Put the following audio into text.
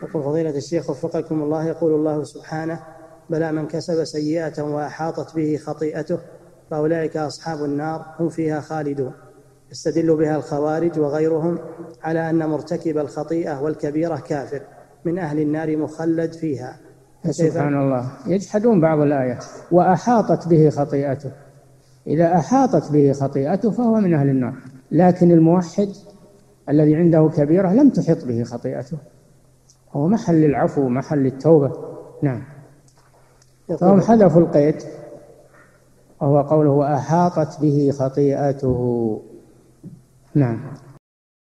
يقول فضيلة الشيخ وفقكم الله، يقول الله سبحانه: بلى من كسب سيئة وأحاطت به خطيئته فأولئك أصحاب النار هم فيها خالدون، يستدل بها الخوارج وغيرهم على أن مرتكب الخطيئة والكبيرة كافر من أهل النار مخلد فيها. سبحان الله، يجحدون بعض الآيات. وأحاطت به خطيئته، إذا أحاطت به خطيئته فهو من أهل النار، لكن الموحد الذي عنده كبيرة لم تحط به خطيئته، هو محل العفو محل التوبة. نعم. فهم حذفوا القيد وهو قوله وأحاطت به خطيئته. نعم.